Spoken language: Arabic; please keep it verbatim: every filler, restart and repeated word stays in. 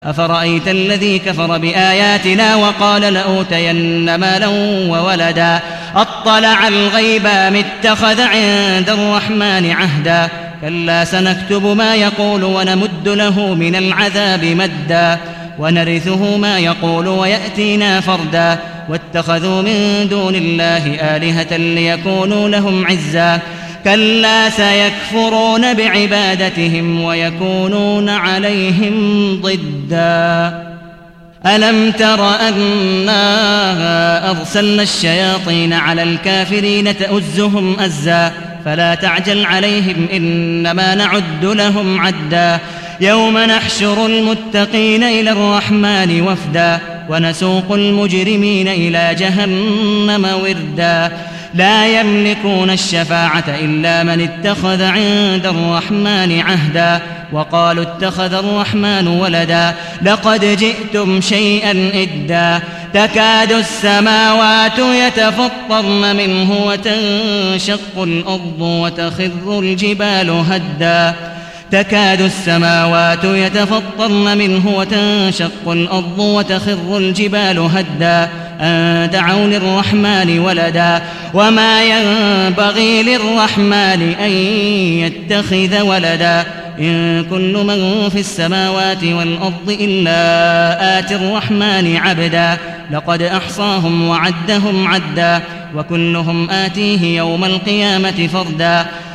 أفرأيت الذي كفر بآياتنا وقال لأوتين مالا وولدا أطلع الغيب أم اتخذ عند الرحمن عهدا كلا سنكتب ما يقول ونمد له من العذاب مدا ونرثه ما يقول ويأتينا فردا واتخذوا من دون الله آلهة ليكونوا لهم عزا كلا سيكفرون بعبادتهم ويكونون عليهم ضدا ألم تر أنا أرسلنا الشياطين على الكافرين تؤزهم أزا فلا تعجل عليهم إنما نعد لهم عدا يوم نحشر المتقين إلى الرحمن وفدا ونسوق المجرمين إلى جهنم وردا لا يملكون الشفاعة إلا من اتخذ عند الرحمن عهدا وقالوا اتخذ الرحمن ولدا لقد جئتم شيئا إدا تكاد السماوات يتفطرن منه وتنشق الأرض وتخر الجبال هدا تكاد السماوات يتفطرن منه وتنشق الأرض وتخر الجبال هدا أن دعوا للرحمن ولدا وما ينبغي للرحمن أن يتخذ ولدا إن كل من في السماوات والأرض إلا آتي الرحمن عبدا لقد أحصاهم وعدهم عدا وكلهم آتيه يوم القيامة فردا